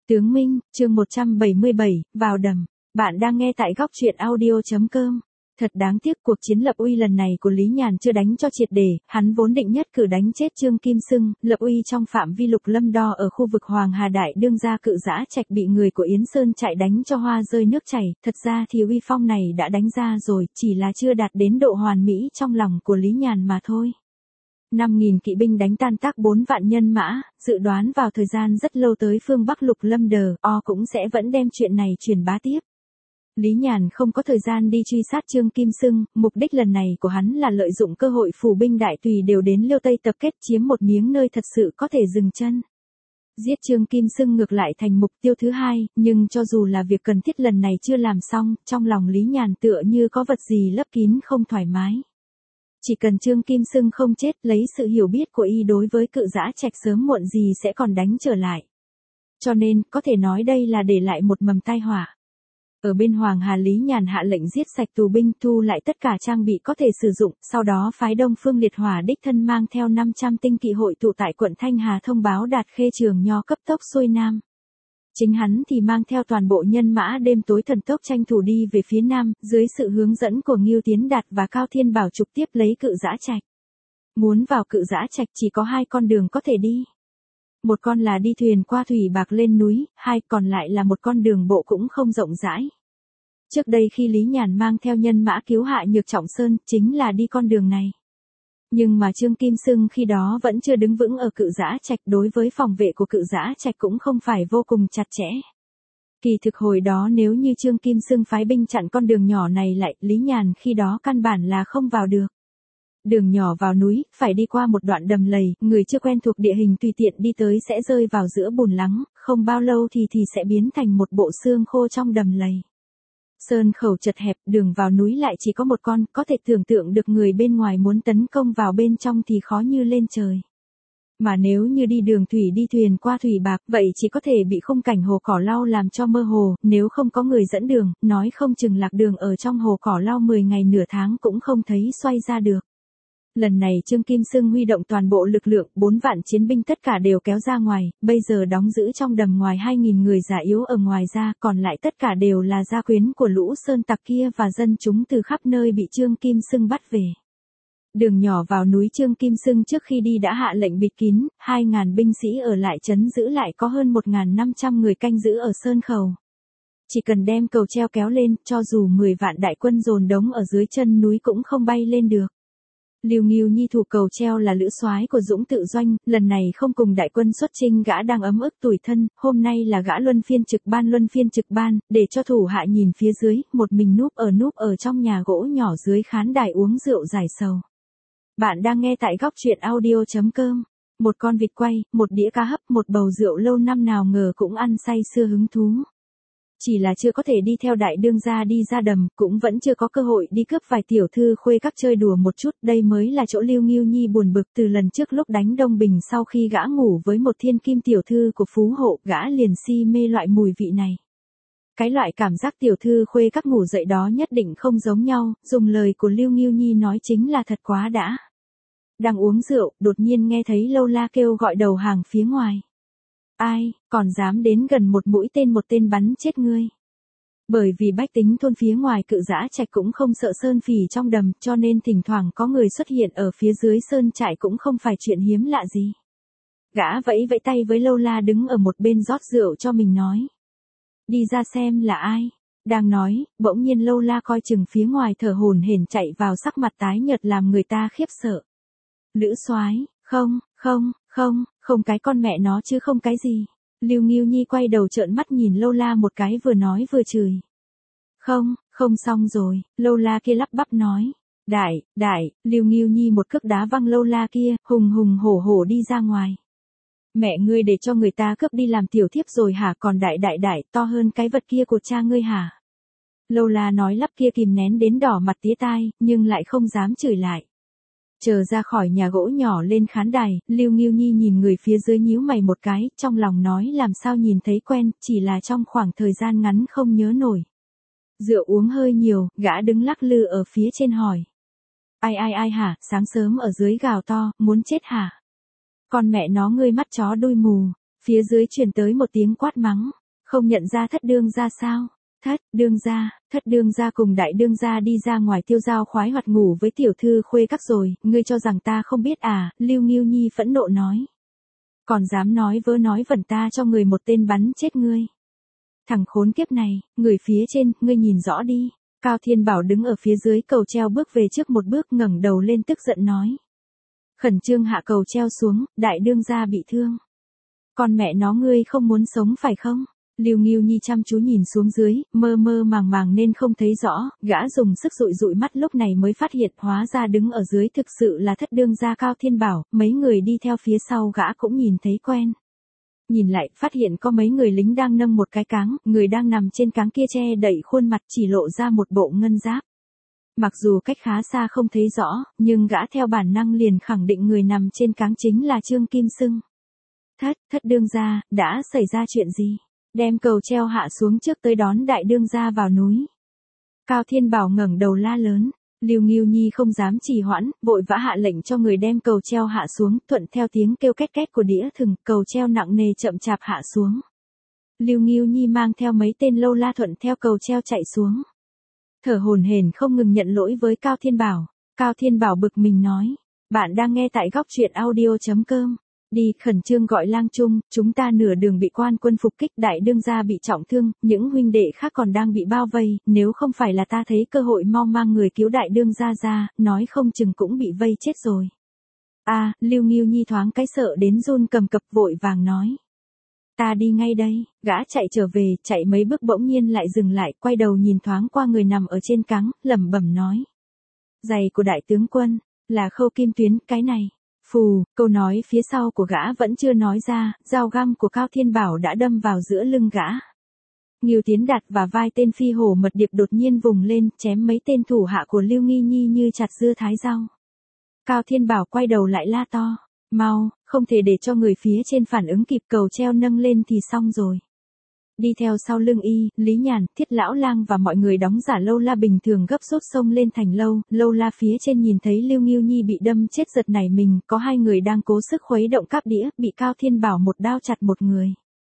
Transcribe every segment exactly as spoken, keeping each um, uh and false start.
Tướng Minh, chương một trăm bảy mươi bảy, vào đầm. Bạn đang nghe tại góc truyện audio.com. Thật đáng tiếc cuộc chiến lập uy lần này của Lý Nhàn chưa đánh cho triệt để, hắn vốn định nhất cử đánh chết Trương Kim Xưng, lập uy trong phạm vi Lục Lâm Đo ở khu vực Hoàng Hà Đại đương gia Cự Giã Trạch bị người của Yến Sơn chạy đánh cho hoa rơi nước chảy, thật ra thì uy phong này đã đánh ra rồi, chỉ là chưa đạt đến độ hoàn mỹ trong lòng của Lý Nhàn mà thôi. năm nghìn kỵ binh đánh tan tác bốn vạn nhân mã, dự đoán vào thời gian rất lâu tới phương Bắc Lục Lâm Đờ, o cũng sẽ vẫn đem chuyện này truyền bá tiếp. Lý Nhàn không có thời gian đi truy sát Trương Kim Xưng, mục đích lần này của hắn là lợi dụng cơ hội phủ binh đại tùy đều đến Liêu Tây tập kết chiếm một miếng nơi thật sự có thể dừng chân. Giết Trương Kim Xưng ngược lại thành mục tiêu thứ hai, nhưng cho dù là việc cần thiết lần này chưa làm xong, trong lòng Lý Nhàn tựa như có vật gì lấp kín không thoải mái. Chỉ cần Trương Kim Xưng không chết, lấy sự hiểu biết của y đối với Cự Giã Trạch sớm muộn gì sẽ còn đánh trở lại. Cho nên, có thể nói đây là để lại một mầm tai họa. Ở bên Hoàng Hà, Lý Nhàn hạ lệnh giết sạch tù binh, thu lại tất cả trang bị có thể sử dụng, sau đó phái Đông Phương Liệt Hỏa đích thân mang theo năm trăm tinh kỵ hội tụ tại quận Thanh Hà thông báo Đạt Khê Trường Nho cấp tốc xuôi nam. Chính hắn thì mang theo toàn bộ nhân mã đêm tối thần tốc tranh thủ đi về phía nam, dưới sự hướng dẫn của Ngưu Tiến Đạt và Cao Thiên Bảo trực tiếp lấy Cự Giã Trạch. Muốn vào Cự Giã Trạch chỉ có hai con đường có thể đi. Một con là đi thuyền qua thủy bạc lên núi, hai còn lại là một con đường bộ cũng không rộng rãi. Trước đây khi Lý Nhàn mang theo nhân mã cứu hạ Nhược Trọng Sơn, chính là đi con đường này. Nhưng mà Trương Kim Xưng khi đó vẫn chưa đứng vững ở Cự Giã Trạch, đối với phòng vệ của Cự Giã Trạch cũng không phải vô cùng chặt chẽ. Kỳ thực hồi đó nếu như Trương Kim Xưng phái binh chặn con đường nhỏ này lại, Lý Nhàn khi đó căn bản là không vào được. Đường nhỏ vào núi, phải đi qua một đoạn đầm lầy, người chưa quen thuộc địa hình tùy tiện đi tới sẽ rơi vào giữa bùn lắng, không bao lâu thì thì sẽ biến thành một bộ xương khô trong đầm lầy. Sơn khẩu chật hẹp, đường vào núi lại chỉ có một con, có thể tưởng tượng được người bên ngoài muốn tấn công vào bên trong thì khó như lên trời. Mà nếu như đi đường thủy đi thuyền qua thủy bạc, vậy chỉ có thể bị khung cảnh hồ cỏ lau làm cho mơ hồ, nếu không có người dẫn đường, nói không chừng lạc đường ở trong hồ cỏ lau mười ngày nửa tháng cũng không thấy xoay ra được. Lần này Trương Kim Xưng huy động toàn bộ lực lượng, bốn vạn chiến binh tất cả đều kéo ra ngoài, bây giờ đóng giữ trong đầm ngoài hai nghìn người già yếu ở ngoài ra, còn lại tất cả đều là gia quyến của lũ sơn tặc kia và dân chúng từ khắp nơi bị Trương Kim Xưng bắt về. Đường nhỏ vào núi Trương Kim Xưng trước khi đi đã hạ lệnh bịt kín, hai nghìn binh sĩ ở lại trấn giữ lại có hơn một nghìn năm trăm người canh giữ ở Sơn Khẩu. Chỉ cần đem cầu treo kéo lên, cho dù mười vạn đại quân dồn đống ở dưới chân núi cũng không bay lên được. Lưu Ngưu Nhi thủ cầu treo là lữ soái của Dũng Tự Doanh, lần này không cùng đại quân xuất chinh, gã đang ấm ức tủi thân, hôm nay là gã luân phiên trực ban luân phiên trực ban, để cho thủ hạ nhìn phía dưới, một mình núp ở núp ở trong nhà gỗ nhỏ dưới khán đài uống rượu giải sầu. Bạn đang nghe tại góc truyện audio.com. Một con vịt quay, một đĩa cá hấp, một bầu rượu lâu năm nào ngờ cũng ăn say sưa hứng thú. Chỉ là chưa có thể đi theo đại đương gia đi ra đầm, cũng vẫn chưa có cơ hội đi cướp vài tiểu thư khuê các chơi đùa một chút, đây mới là chỗ Lưu Ngưu Nhi buồn bực. Từ lần trước lúc đánh Đông Bình, sau khi gã ngủ với một thiên kim tiểu thư của phú hộ, gã liền si mê loại mùi vị này. Cái loại cảm giác tiểu thư khuê các ngủ dậy đó nhất định không giống nhau, dùng lời của Lưu Ngưu Nhi nói chính là thật quá đã. Đang uống rượu, đột nhiên nghe thấy Lâu La kêu gọi đầu hàng phía ngoài. Ai, còn dám đến gần một mũi tên một tên bắn chết ngươi. Bởi vì bách tính thôn phía ngoài Cự Giã Trạch cũng không sợ sơn phỉ trong đầm, cho nên thỉnh thoảng có người xuất hiện ở phía dưới sơn trại cũng không phải chuyện hiếm lạ gì. Gã vẫy vẫy tay với Lâu La đứng ở một bên rót rượu cho mình nói. Đi ra xem là ai. Đang nói, bỗng nhiên Lâu La coi chừng phía ngoài thở hổn hển chạy vào, sắc mặt tái nhợt làm người ta khiếp sợ. Lữ soái, không, không, không, không cái con mẹ nó chứ không cái gì. Lưu Ngưu Nhi quay đầu trợn mắt nhìn Lâu La một cái, vừa nói vừa chửi. Không, không xong rồi, Lâu La kia lắp bắp nói. Đại, đại, Lưu Ngưu Nhi một cước đá văng Lâu La kia, hùng hùng hổ hổ đi ra ngoài. Mẹ ngươi để cho người ta cướp đi làm tiểu thiếp rồi hả, còn đại đại đại, to hơn cái vật kia của cha ngươi hả? Lâu La nói lắp kia kìm nén đến đỏ mặt tía tai, nhưng lại không dám chửi lại. Chờ ra khỏi nhà gỗ nhỏ lên khán đài, Lưu Ngưu Nhi nhìn người phía dưới nhíu mày một cái, trong lòng nói làm sao nhìn thấy quen, chỉ là trong khoảng thời gian ngắn không nhớ nổi. Rượu uống hơi nhiều, gã đứng lắc lư ở phía trên hỏi. Ai ai ai hả, sáng sớm ở dưới gào to, muốn chết hả? Con mẹ nó ngươi mắt chó đuôi mù, phía dưới truyền tới một tiếng quát mắng. Không nhận ra thất đương gia sao? Thất đương gia, thất đương gia cùng đại đương gia đi ra ngoài tiêu dao khoái hoạt ngủ với tiểu thư khuê các rồi, ngươi cho rằng ta không biết à, Lưu Nghiêu Nhi phẫn nộ nói. Còn dám nói vớ nói vẩn ta cho người một tên bắn chết ngươi. Thằng khốn kiếp này, người phía trên, ngươi nhìn rõ đi. Cao Thiên Bảo đứng ở phía dưới cầu treo bước về trước một bước ngẩng đầu lên tức giận nói. Khẩn trương hạ cầu treo xuống, đại đương gia bị thương. Con mẹ nó ngươi không muốn sống phải không? Lưu Nghiêu Nhi chăm chú nhìn xuống dưới, mơ mơ màng màng nên không thấy rõ, gã dùng sức dụi dụi mắt lúc này mới phát hiện hóa ra đứng ở dưới thực sự là thất đương gia Cao Thiên Bảo, mấy người đi theo phía sau gã cũng nhìn thấy quen. Nhìn lại, phát hiện có mấy người lính đang nâng một cái cáng, người đang nằm trên cáng kia che đậy khuôn mặt chỉ lộ ra một bộ ngân giáp. Mặc dù cách khá xa không thấy rõ, nhưng gã theo bản năng liền khẳng định người nằm trên cáng chính là Trương Kim Sưng. Thất, thất đương gia, đã xảy ra chuyện gì? Đem cầu treo hạ xuống trước tới đón đại đương gia vào núi. Cao Thiên Bảo ngẩng đầu la lớn. Lưu Nghiêu Nhi không dám trì hoãn, vội vã hạ lệnh cho người đem cầu treo hạ xuống, thuận theo tiếng kêu két két của đĩa thừng, cầu treo nặng nề chậm chạp hạ xuống. Lưu Nghiêu Nhi mang theo mấy tên lâu la thuận theo cầu treo chạy xuống. Thở hổn hển không ngừng nhận lỗi với Cao Thiên Bảo. Cao Thiên Bảo bực mình nói, bạn đang nghe tại góc truyện audio chấm com. Đi, khẩn trương gọi lang trung, chúng ta nửa đường bị quan quân phục kích, đại đương gia bị trọng thương, những huynh đệ khác còn đang bị bao vây, nếu không phải là ta thấy cơ hội mau mang người cứu đại đương gia ra, nói không chừng cũng bị vây chết rồi. A, à, Lưu Nghiêu Nhi thoáng cái sợ đến run cầm cập vội vàng nói. Ta đi ngay đây, gã chạy trở về, chạy mấy bước bỗng nhiên lại dừng lại, quay đầu nhìn thoáng qua người nằm ở trên cáng, lẩm bẩm nói. Giày của đại tướng quân, là Khâu Kim Tuyến, cái này. Phù, câu nói phía sau của gã vẫn chưa nói ra, dao găm của Cao Thiên Bảo đã đâm vào giữa lưng gã. Ngưu Tiến Đạt và vai tên phi hổ mật điệp đột nhiên vùng lên, chém mấy tên thủ hạ của Lưu Nghi Nhi như chặt dưa thái rau. Cao Thiên Bảo quay đầu lại la to, mau, không thể để cho người phía trên phản ứng kịp, cầu treo nâng lên thì xong rồi. Đi theo sau lưng y, Lý Nhàn, Thiết Lão Lang và mọi người đóng giả lâu la bình thường gấp rút xông lên thành lâu, lâu la phía trên nhìn thấy Lưu Nghiêu Nhi bị đâm chết giật nảy mình, có hai người đang cố sức khuấy động cáp đĩa, bị Cao Thiên Bảo một đao chặt một người.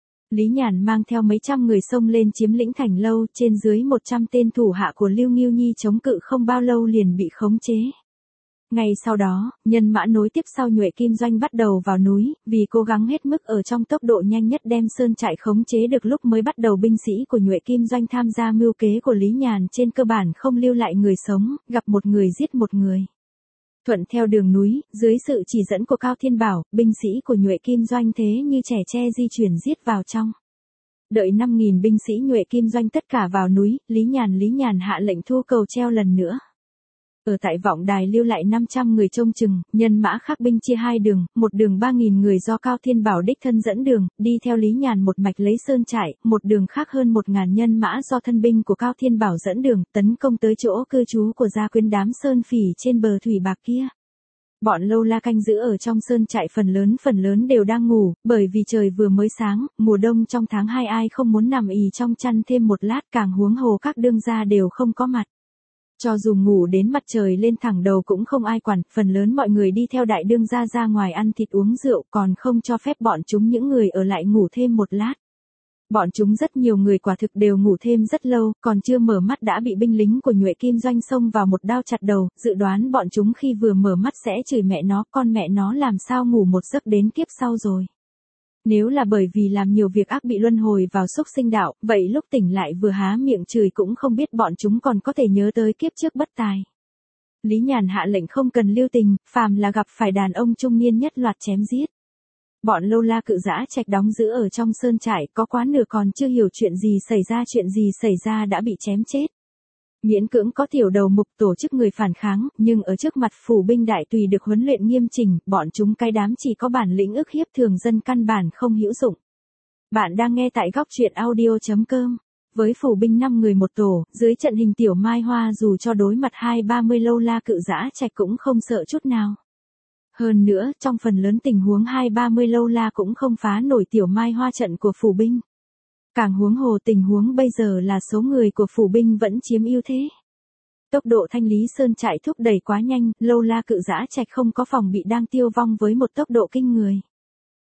Lý Nhàn mang theo mấy trăm người xông lên chiếm lĩnh thành lâu, trên dưới một trăm tên thủ hạ của Lưu Nghiêu Nhi chống cự không bao lâu liền bị khống chế. Ngay sau đó, nhân mã nối tiếp sau Nhuệ Kim Doanh bắt đầu vào núi, vì cố gắng hết mức ở trong tốc độ nhanh nhất đem sơn trại khống chế được lúc mới bắt đầu binh sĩ của Nhuệ Kim Doanh tham gia mưu kế của Lý Nhàn trên cơ bản không lưu lại người sống, gặp một người giết một người. Thuận theo đường núi, dưới sự chỉ dẫn của Cao Thiên Bảo, binh sĩ của Nhuệ Kim Doanh thế như trẻ tre di chuyển giết vào trong. Đợi năm nghìn binh sĩ Nhuệ Kim Doanh tất cả vào núi, Lý Nhàn Lý Nhàn hạ lệnh thu cầu treo lần nữa. Ở tại vọng đài lưu lại năm trăm người trông chừng, nhân mã khác binh chia hai đường, một đường ba nghìn người do Cao Thiên Bảo đích thân dẫn đường, đi theo Lý Nhàn một mạch lấy sơn trại, một đường khác hơn một ngàn nhân mã do thân binh của Cao Thiên Bảo dẫn đường, tấn công tới chỗ cư trú của gia quyến đám sơn phỉ trên bờ thủy bạc kia. Bọn lâu la canh giữ ở trong sơn trại phần lớn phần lớn đều đang ngủ, bởi vì trời vừa mới sáng, mùa đông trong tháng hai ai không muốn nằm ì trong chăn thêm một lát, càng huống hồ các đương gia đều không có mặt. Cho dù ngủ đến mặt trời lên thẳng đầu cũng không ai quản, phần lớn mọi người đi theo đại đương gia ra ngoài ăn thịt uống rượu, còn không cho phép bọn chúng những người ở lại ngủ thêm một lát. Bọn chúng rất nhiều người quả thực đều ngủ thêm rất lâu, còn chưa mở mắt đã bị binh lính của Nhuệ Kim Doanh xông vào một đao chặt đầu, dự đoán bọn chúng khi vừa mở mắt sẽ chửi mẹ nó, con mẹ nó làm sao ngủ một giấc đến kiếp sau rồi. Nếu là bởi vì làm nhiều việc ác bị luân hồi vào xúc sinh đạo, vậy lúc tỉnh lại vừa há miệng chửi cũng không biết bọn chúng còn có thể nhớ tới kiếp trước bất tài. Lý Nhàn hạ lệnh không cần lưu tình, phàm là gặp phải đàn ông trung niên nhất loạt chém giết. Bọn lâu la cự dã trạch đóng giữ ở trong sơn trại, có quá nửa còn chưa hiểu chuyện gì xảy ra chuyện gì xảy ra đã bị chém chết. Miễn cưỡng có tiểu đầu mục tổ chức người phản kháng, nhưng ở trước mặt phủ binh đại tùy được huấn luyện nghiêm chỉnh, bọn chúng cái đám chỉ có bản lĩnh ức hiếp thường dân căn bản không hữu dụng. Bạn đang nghe tại góc truyện audio chấm com. Với phủ binh năm người một tổ, dưới trận hình tiểu mai hoa dù cho đối mặt hai ba mươi lâu la cự dã trạch cũng không sợ chút nào. Hơn nữa, trong phần lớn tình huống hai ba mươi lâu la cũng không phá nổi tiểu mai hoa trận của phủ binh. Càng huống hồ tình huống bây giờ là số người của phủ binh vẫn chiếm ưu thế. Tốc độ thanh lý sơn trại thúc đẩy quá nhanh, lâu la cự dã trạch không có phòng bị đang tiêu vong với một tốc độ kinh người.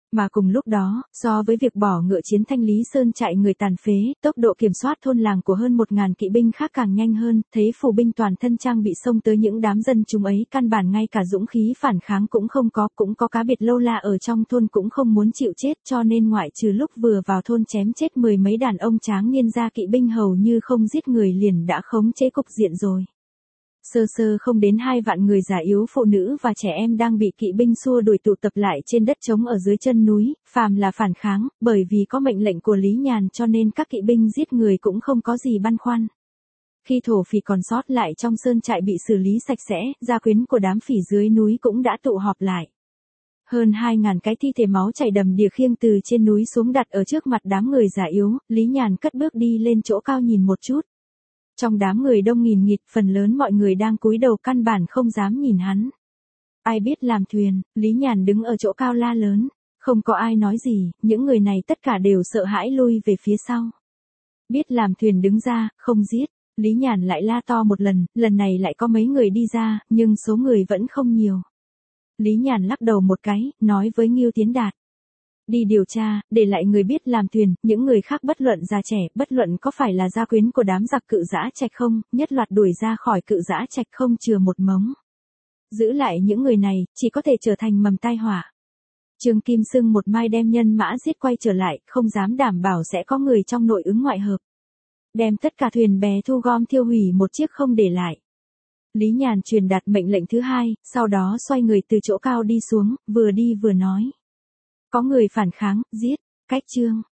Mà cùng lúc đó, so với việc bỏ ngựa chiến thanh Lý Sơn trại người tàn phế, tốc độ kiểm soát thôn làng của hơn một ngàn kỵ binh khác càng nhanh hơn, thấy phù binh toàn thân trang bị xông tới những đám dân chúng ấy, căn bản ngay cả dũng khí phản kháng cũng không có, cũng có cá biệt lâu la ở trong thôn cũng không muốn chịu chết, cho nên ngoại trừ lúc vừa vào thôn chém chết mười mấy đàn ông tráng niên ra kỵ binh hầu như không giết người liền đã khống chế cục diện rồi. Sơ sơ không đến hai vạn người già yếu, phụ nữ và trẻ em đang bị kỵ binh xua đuổi tụ tập lại trên đất trống ở dưới chân núi, phàm là phản kháng, bởi vì có mệnh lệnh của Lý Nhàn cho nên các kỵ binh giết người cũng không có gì băn khoăn. Khi thổ phỉ còn sót lại trong sơn trại bị xử lý sạch sẽ, gia quyến của đám phỉ dưới núi cũng đã tụ họp lại. Hơn hai ngàn cái thi thể máu chảy đầm đìa khiêng từ trên núi xuống đặt ở trước mặt đám người già yếu, Lý Nhàn cất bước đi lên chỗ cao nhìn một chút. Trong đám người đông nghìn nghịt, phần lớn mọi người đang cúi đầu căn bản không dám nhìn hắn. Ai biết làm thuyền, Lý Nhàn đứng ở chỗ cao la lớn. Không có ai nói gì, những người này tất cả đều sợ hãi lui về phía sau. Biết làm thuyền đứng ra, không giết. Lý Nhàn lại la to một lần, lần này lại có mấy người đi ra, nhưng số người vẫn không nhiều. Lý Nhàn lắc đầu một cái, nói với Ngưu Tiến Đạt. Đi điều tra, để lại người biết làm thuyền, những người khác bất luận già trẻ, bất luận có phải là gia quyến của đám giặc Cự Giã Trạch không, nhất loạt đuổi ra khỏi Cự Giã Trạch không chừa một mống. Giữ lại những người này, chỉ có thể trở thành mầm tai họa. Trương Kim Sưng một mai đem nhân mã giết quay trở lại, không dám đảm bảo sẽ có người trong nội ứng ngoại hợp. Đem tất cả thuyền bè thu gom thiêu hủy một chiếc không để lại. Lý Nhàn truyền đạt mệnh lệnh thứ hai, sau đó xoay người từ chỗ cao đi xuống, vừa đi vừa nói. Có người phản kháng, giết, cách chương.